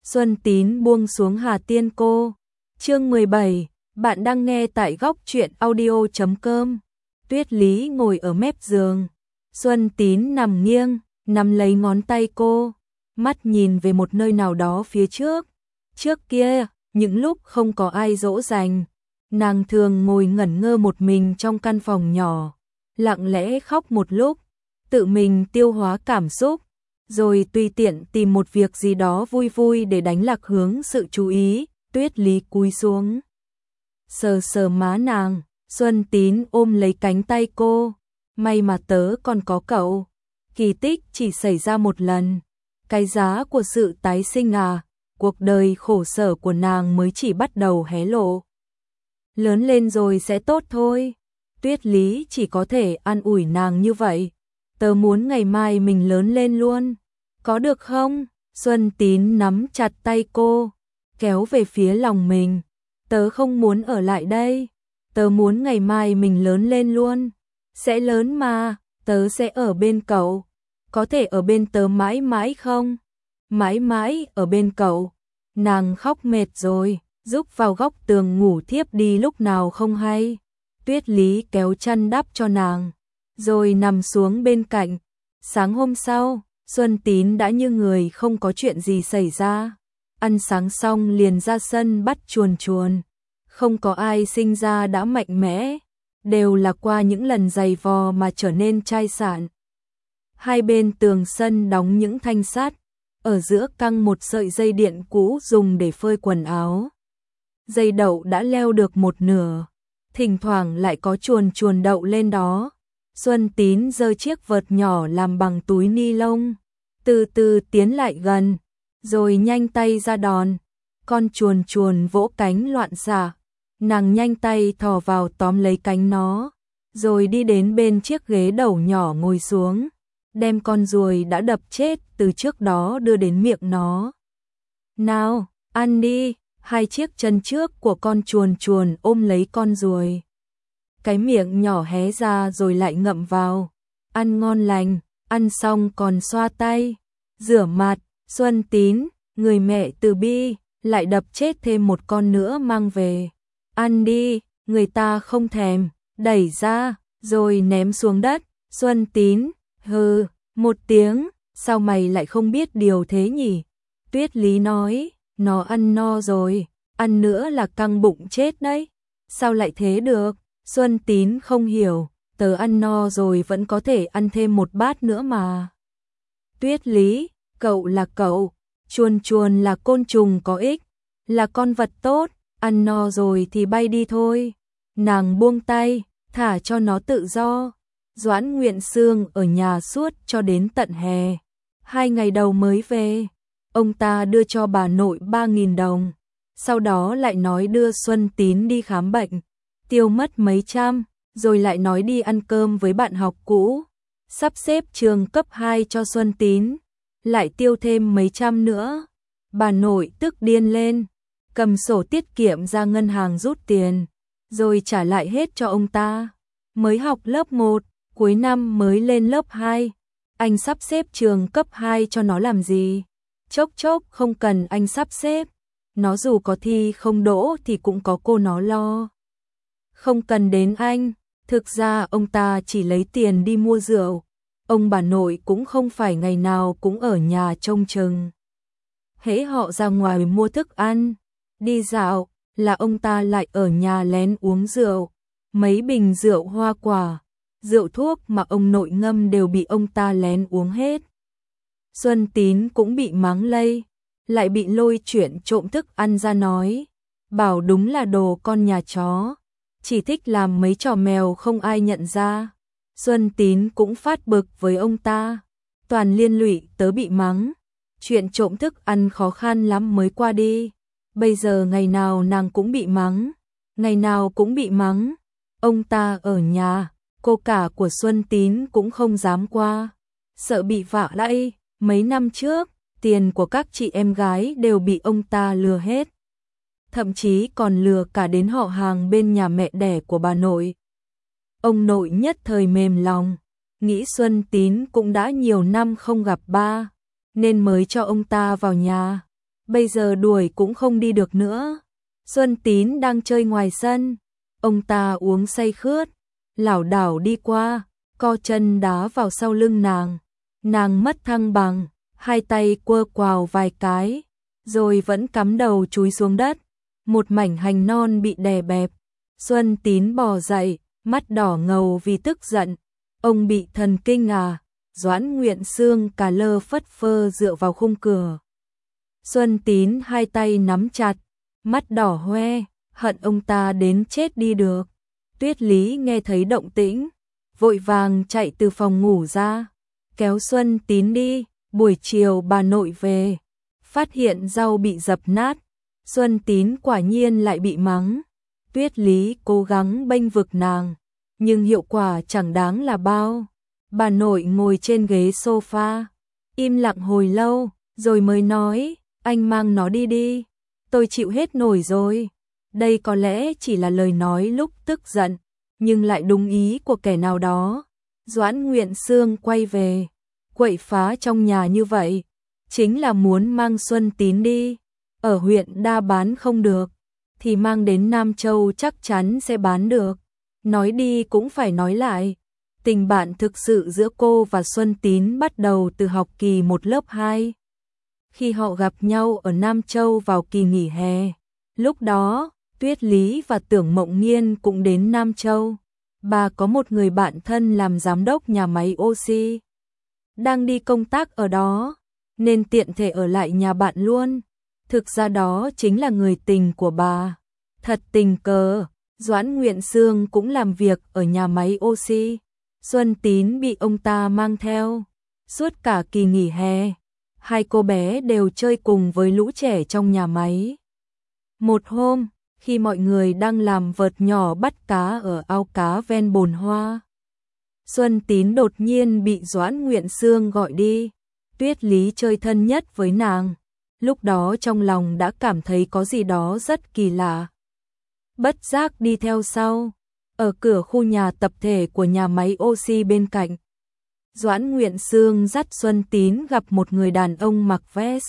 Xuân Tín buông xuống Hà Tiên Cô. Chương 17, bạn đang nghe tại góc truyện audio.com. Tuyết Lý ngồi ở mép giường. Xuân Tín nằm nghiêng, nắm lấy ngón tay cô, mắt nhìn về một nơi nào đó phía trước. Trước kia, những lúc không có ai dỗ dành, nàng thường ngồi ngẩn ngơ một mình trong căn phòng nhỏ, lặng lẽ khóc một lúc, tự mình tiêu hóa cảm xúc, rồi tùy tiện tìm một việc gì đó vui vui để đánh lạc hướng sự chú ý. Tuyết Lý cúi xuống, sờ sờ má nàng. Xuân Tín ôm lấy cánh tay cô. May mà tớ còn có cậu. Kỳ tích chỉ xảy ra một lần. Cái giá của sự tái sinh à, cuộc đời khổ sở của nàng mới chỉ bắt đầu hé lộ. Lớn lên rồi sẽ tốt thôi. Tuyết Lý chỉ có thể an ủi nàng như vậy. Tớ muốn ngày mai mình lớn lên luôn. Có được không? Xuân Tín nắm chặt tay cô, kéo về phía lòng mình. Tớ không muốn ở lại đây. Tớ muốn ngày mai mình lớn lên luôn. Sẽ lớn mà, tớ sẽ ở bên cậu. Có thể ở bên tớ mãi mãi không? Mãi mãi ở bên cậu. Nàng khóc mệt rồi, rúc vào góc tường ngủ thiếp đi lúc nào không hay. Tuyết Lý kéo chăn đắp cho nàng, rồi nằm xuống bên cạnh. Sáng hôm sau, Xuân Tín đã như người không có chuyện gì xảy ra. Ăn sáng xong liền ra sân bắt chuồn chuồn. Không có ai sinh ra đã mạnh mẽ, đều là qua những lần giày vò mà trở nên chai sạn. Hai bên tường sân đóng những thanh sắt, ở giữa căng một sợi dây điện cũ dùng để phơi quần áo. Dây đậu đã leo được một nửa, thỉnh thoảng lại có chuồn chuồn đậu lên đó. Xuân Tín giơ chiếc vợt nhỏ làm bằng túi ni lông, từ từ tiến lại gần, rồi nhanh tay ra đòn. Con chuồn chuồn vỗ cánh loạn xạ, nàng nhanh tay thò vào tóm lấy cánh nó, rồi đi đến bên chiếc ghế đầu nhỏ ngồi xuống, đem con ruồi đã đập chết từ trước đó đưa đến miệng nó. Nào, ăn đi. Hai chiếc chân trước của con chuồn chuồn ôm lấy con ruồi. Cái miệng nhỏ hé ra rồi lại ngậm vào. Ăn ngon lành, ăn xong còn xoa tay, rửa mặt. Xuân Tín, người mẹ từ bi, lại đập chết thêm một con nữa mang về. Ăn đi, người ta không thèm, đẩy ra, rồi ném xuống đất. Xuân Tín, hừ, một tiếng, sao mày lại không biết điều thế nhỉ? Tuyết Lý nói, nó ăn no rồi, ăn nữa là căng bụng chết đấy. Sao lại thế được? Xuân Tín không hiểu, tớ ăn no rồi vẫn có thể ăn thêm một bát nữa mà. Tuyết Lý, cậu là cậu, chuồn chuồn là côn trùng có ích, là con vật tốt, ăn no rồi thì bay đi thôi. Nàng buông tay, thả cho nó tự do. Doãn Nguyện Sương ở nhà suốt cho đến tận hè. 2 ngày đầu mới về, ông ta đưa cho bà nội 3.000 đồng, sau đó lại nói đưa Xuân Tín đi khám bệnh, tiêu mất mấy trăm, rồi lại nói đi ăn cơm với bạn học cũ, sắp xếp trường cấp 2 cho Xuân Tín, lại tiêu thêm mấy trăm nữa. Bà nội tức điên lên, cầm sổ tiết kiệm ra ngân hàng rút tiền, rồi trả lại hết cho ông ta. Mới học lớp 1, cuối năm mới lên lớp 2, anh sắp xếp trường cấp 2 cho nó làm gì? Chốc chốc không cần anh sắp xếp, nó dù có thi không đỗ thì cũng có cô nó lo. Không cần đến anh, thực ra ông ta chỉ lấy tiền đi mua rượu, ông bà nội cũng không phải ngày nào cũng ở nhà trông chừng. Hễ họ ra ngoài mua thức ăn, đi dạo, là ông ta lại ở nhà lén uống rượu, mấy bình rượu hoa quả, rượu thuốc mà ông nội ngâm đều bị ông ta lén uống hết. Xuân Tín cũng bị mắng lây, lại bị lôi chuyện trộm thức ăn ra nói, bảo đúng là đồ con nhà chó, chỉ thích làm mấy trò mèo không ai nhận ra. Xuân Tín cũng phát bực với ông ta, toàn liên lụy tớ bị mắng, chuyện trộm thức ăn khó khăn lắm mới qua đi, bây giờ ngày nào nàng cũng bị mắng, ngày nào cũng bị mắng. Ông ta ở nhà, cô cả của Xuân Tín cũng không dám qua, sợ bị vạ lẫy. Mấy năm trước, tiền của các chị em gái đều bị ông ta lừa hết. Thậm chí còn lừa cả đến họ hàng bên nhà mẹ đẻ của bà nội. Ông nội nhất thời mềm lòng, nghĩ Xuân Tín cũng đã nhiều năm không gặp ba, nên mới cho ông ta vào nhà. bây giờ đuổi cũng không đi được nữa. Xuân Tín đang chơi ngoài sân, ông ta uống say khướt, lảo đảo đi qua, co chân đá vào sau lưng nàng mất thăng bằng, hai tay quơ quào vài cái, rồi vẫn cắm đầu chúi xuống đất, một mảnh hành non bị đè bẹp. Xuân Tín bò dậy, mắt đỏ ngầu vì tức giận, ông bị thần kinh à? Doãn Nguyện Sương cà lơ phất phơ dựa vào khung cửa. Xuân Tín hai tay nắm chặt, mắt đỏ hoe, hận ông ta đến chết đi được. Tuyết Lý nghe thấy động tĩnh, vội vàng chạy từ phòng ngủ ra, kéo Xuân Tín đi. Buổi chiều bà nội về, phát hiện rau bị dập nát, Xuân Tín quả nhiên lại bị mắng. Tuyết Lý cố gắng bênh vực nàng, nhưng hiệu quả chẳng đáng là bao. Bà nội ngồi trên ghế sofa, im lặng hồi lâu, rồi mới nói, anh mang nó đi đi, tôi chịu hết nổi rồi. Đây có lẽ chỉ là lời nói lúc tức giận, nhưng lại đúng ý của kẻ nào đó. Doãn Nguyện Sương quay về, quậy phá trong nhà như vậy, chính là muốn mang Xuân Tín đi. Ở huyện Đa bán không được, thì mang đến Nam Châu chắc chắn sẽ bán được. Nói đi cũng phải nói lại, tình bạn thực sự giữa cô và Xuân Tín bắt đầu từ học kỳ 1 lớp 2. Khi họ gặp nhau ở Nam Châu vào kỳ nghỉ hè, lúc đó Tuyết Lý và Tưởng Mộng Nghiên cũng đến Nam Châu. Bà có một người bạn thân làm giám đốc nhà máy oxy, đang đi công tác ở đó, nên tiện thể ở lại nhà bạn luôn. Thực ra đó chính là người tình của bà. Thật tình cờ, Doãn Nguyện Sương cũng làm việc ở nhà máy oxy. Xuân Tín bị ông ta mang theo. Suốt cả kỳ nghỉ hè, hai cô bé đều chơi cùng với lũ trẻ trong nhà máy. Một hôm, khi mọi người đang làm vợt nhỏ bắt cá ở ao cá ven bồn hoa, Xuân Tín đột nhiên bị Doãn Nguyện Sương gọi đi. Tuyết Lý chơi thân nhất với nàng, lúc đó trong lòng đã cảm thấy có gì đó rất kỳ lạ. Bất giác đi theo sau, ở cửa khu nhà tập thể của nhà máy oxy bên cạnh, Doãn Nguyện Sương dắt Xuân Tín gặp một người đàn ông mặc vest,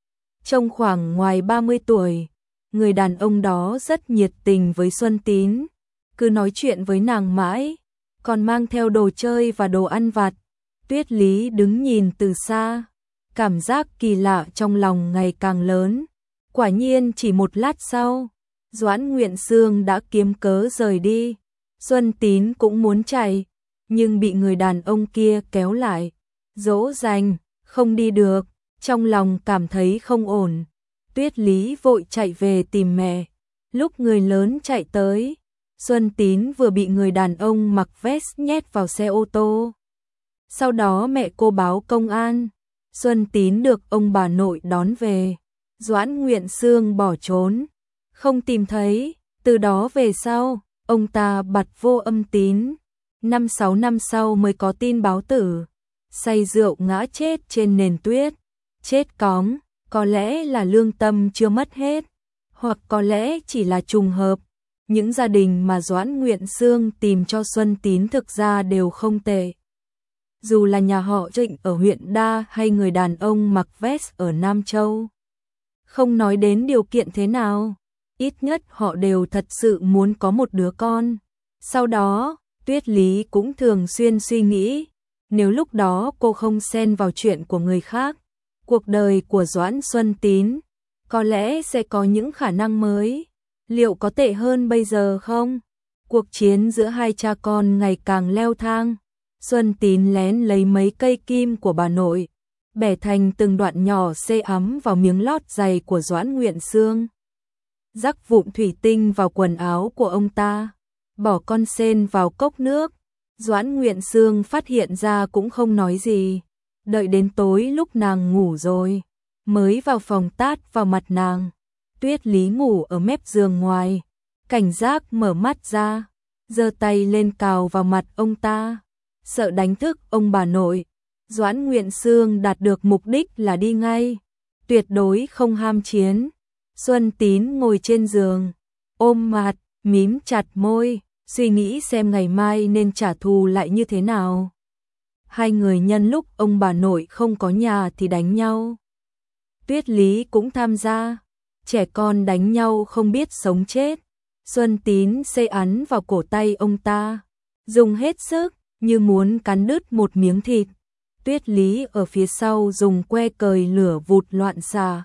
trông khoảng ngoài 30 tuổi. Người đàn ông đó rất nhiệt tình với Xuân Tín, cứ nói chuyện với nàng mãi, còn mang theo đồ chơi và đồ ăn vặt. Tuyết Lý đứng nhìn từ xa, cảm giác kỳ lạ trong lòng ngày càng lớn. Quả nhiên chỉ một lát sau, Doãn Nguyện Sương đã kiếm cớ rời đi. Xuân Tín cũng muốn chạy, nhưng bị người đàn ông kia kéo lại, dỗ dành, không đi được, trong lòng cảm thấy không ổn. Tuyết Lý vội chạy về tìm mẹ. Lúc người lớn chạy tới, Xuân Tín vừa bị người đàn ông mặc vest nhét vào xe ô tô. Sau đó mẹ cô báo công an, Xuân Tín được ông bà nội đón về. Doãn Nguyện Sương bỏ trốn, không tìm thấy. Từ đó về sau, ông ta bặt vô âm tín. 5-6 năm sau mới có tin báo tử, say rượu ngã chết trên nền tuyết. Chết cóng, có lẽ là lương tâm chưa mất hết, hoặc có lẽ chỉ là trùng hợp. Những gia đình mà Doãn Nguyện Sương tìm cho Xuân Tín thực ra đều không tệ. Dù là nhà họ Trịnh ở huyện Đa hay người đàn ông mặc vest ở Nam Châu. Không nói đến điều kiện thế nào, ít nhất họ đều thật sự muốn có một đứa con. Sau đó, Tuyết Lý cũng thường xuyên suy nghĩ, nếu lúc đó cô không xen vào chuyện của người khác, cuộc đời của Doãn Xuân Tín có lẽ sẽ có những khả năng mới. Liệu có tệ hơn bây giờ không? Cuộc chiến giữa hai cha con ngày càng leo thang. Xuân Tín lén lấy mấy cây kim của bà nội, bẻ thành từng đoạn nhỏ xê ấm vào miếng lót giày của Doãn Nguyện Sương. Rắc vụn thủy tinh vào quần áo của ông ta, bỏ con sên vào cốc nước. Doãn Nguyện Sương phát hiện ra cũng không nói gì. Đợi đến tối lúc nàng ngủ rồi, mới vào phòng tát vào mặt nàng. Tuyết Lý ngủ ở mép giường ngoài, cảnh giác mở mắt ra, giơ tay lên cào vào mặt ông ta, sợ đánh thức ông bà nội. Doãn Nguyện Sương đạt được mục đích là đi ngay, tuyệt đối không ham chiến. Xuân Tín ngồi trên giường, ôm mặt, mím chặt môi, suy nghĩ xem ngày mai nên trả thù lại như thế nào. Hai người nhân lúc ông bà nội không có nhà thì đánh nhau. Tuyết Lý cũng tham gia. Trẻ con đánh nhau không biết sống chết. Xuân Tín xê ấn vào cổ tay ông ta, dùng hết sức, như muốn cắn đứt một miếng thịt. Tuyết Lý ở phía sau dùng que cời lửa vụt loạn xạ.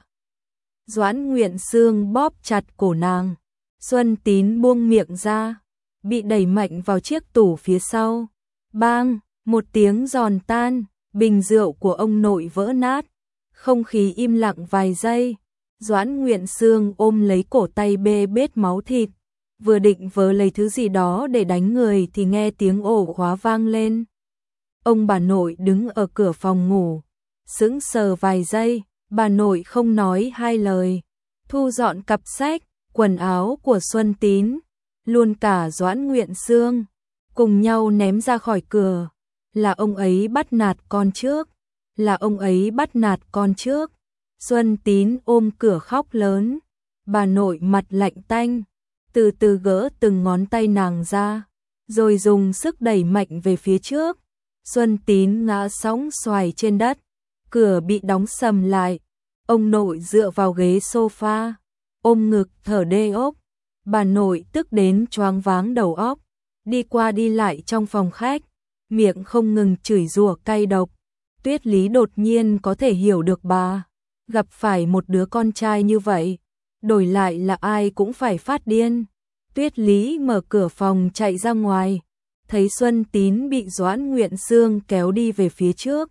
Doãn Nguyện Sương bóp chặt cổ nàng. Xuân Tín buông miệng ra, bị đẩy mạnh vào chiếc tủ phía sau. Bang, một tiếng giòn tan, bình rượu của ông nội vỡ nát. Không khí im lặng vài giây. Doãn Nguyện Sương ôm lấy cổ tay bê bết máu thịt, vừa định vớ lấy thứ gì đó để đánh người thì nghe tiếng ổ khóa vang lên. Ông bà nội đứng ở cửa phòng ngủ, sững sờ vài giây, bà nội không nói hai lời, thu dọn cặp sách, quần áo của Xuân Tín, luôn cả Doãn Nguyện Sương, cùng nhau ném ra khỏi cửa. Là ông ấy bắt nạt con trước, là ông ấy bắt nạt con trước. Xuân Tín ôm cửa khóc lớn, bà nội mặt lạnh tanh, từ từ gỡ từng ngón tay nàng ra, rồi dùng sức đẩy mạnh về phía trước. Xuân Tín ngã sóng xoài trên đất, cửa bị đóng sầm lại. Ông nội dựa vào ghế sofa, ôm ngực thở đê ốp. Bà nội tức đến choáng váng đầu óc, đi qua đi lại trong phòng khách, miệng không ngừng chửi rủa cay độc. Tuyết Lý đột nhiên có thể hiểu được bà, gặp phải một đứa con trai như vậy, đổi lại là ai cũng phải phát điên. Tuyết Lý mở cửa phòng chạy ra ngoài, thấy Xuân Tín bị Doãn Nguyện Sương kéo đi về phía trước.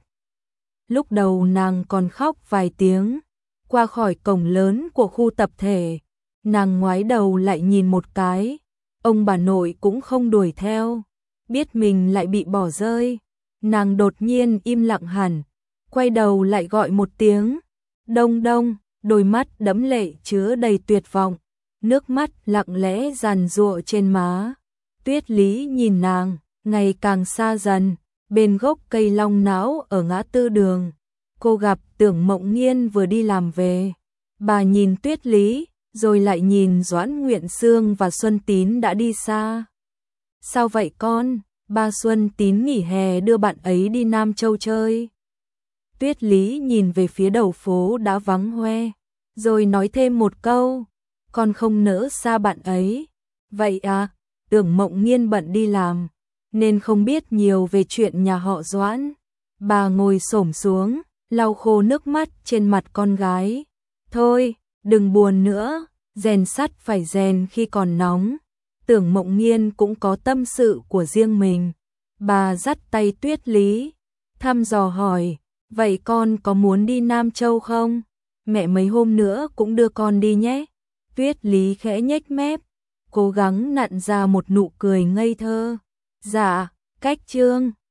Lúc đầu nàng còn khóc vài tiếng, qua khỏi cổng lớn của khu tập thể, nàng ngoái đầu lại nhìn một cái, ông bà nội cũng không đuổi theo, biết mình lại bị bỏ rơi. Nàng đột nhiên im lặng hẳn, quay đầu lại gọi một tiếng, Đông Đông, đôi mắt đẫm lệ chứa đầy tuyệt vọng, nước mắt lặng lẽ giàn giụa trên má. Tuyết Lý nhìn nàng, ngày càng xa dần, bên gốc cây long não ở ngã tư đường. Cô gặp Tưởng Mộng Nghiên vừa đi làm về. Bà nhìn Tuyết Lý, rồi lại nhìn Doãn Nguyện Sương và Xuân Tín đã đi xa. Sao vậy con? Ba Xuân Tín nghỉ hè đưa bạn ấy đi Nam Châu chơi. Tuyết Lý nhìn về phía đầu phố đã vắng hoe, rồi nói thêm một câu, con không nỡ xa bạn ấy. Vậy à, Tưởng Mộng Nghiên bận đi làm, nên không biết nhiều về chuyện nhà họ Doãn. Bà ngồi xổm xuống, lau khô nước mắt trên mặt con gái. Thôi, đừng buồn nữa, rèn sắt phải rèn khi còn nóng. Tưởng Mộng Nghiên cũng có tâm sự của riêng mình. Bà dắt tay Tuyết Lý, thăm dò hỏi, vậy con có muốn đi Nam Châu không? Mẹ mấy hôm nữa cũng đưa con đi nhé. Tuyết Lý khẽ nhếch mép, cố gắng nặn ra một nụ cười ngây thơ. Dạ, cách chương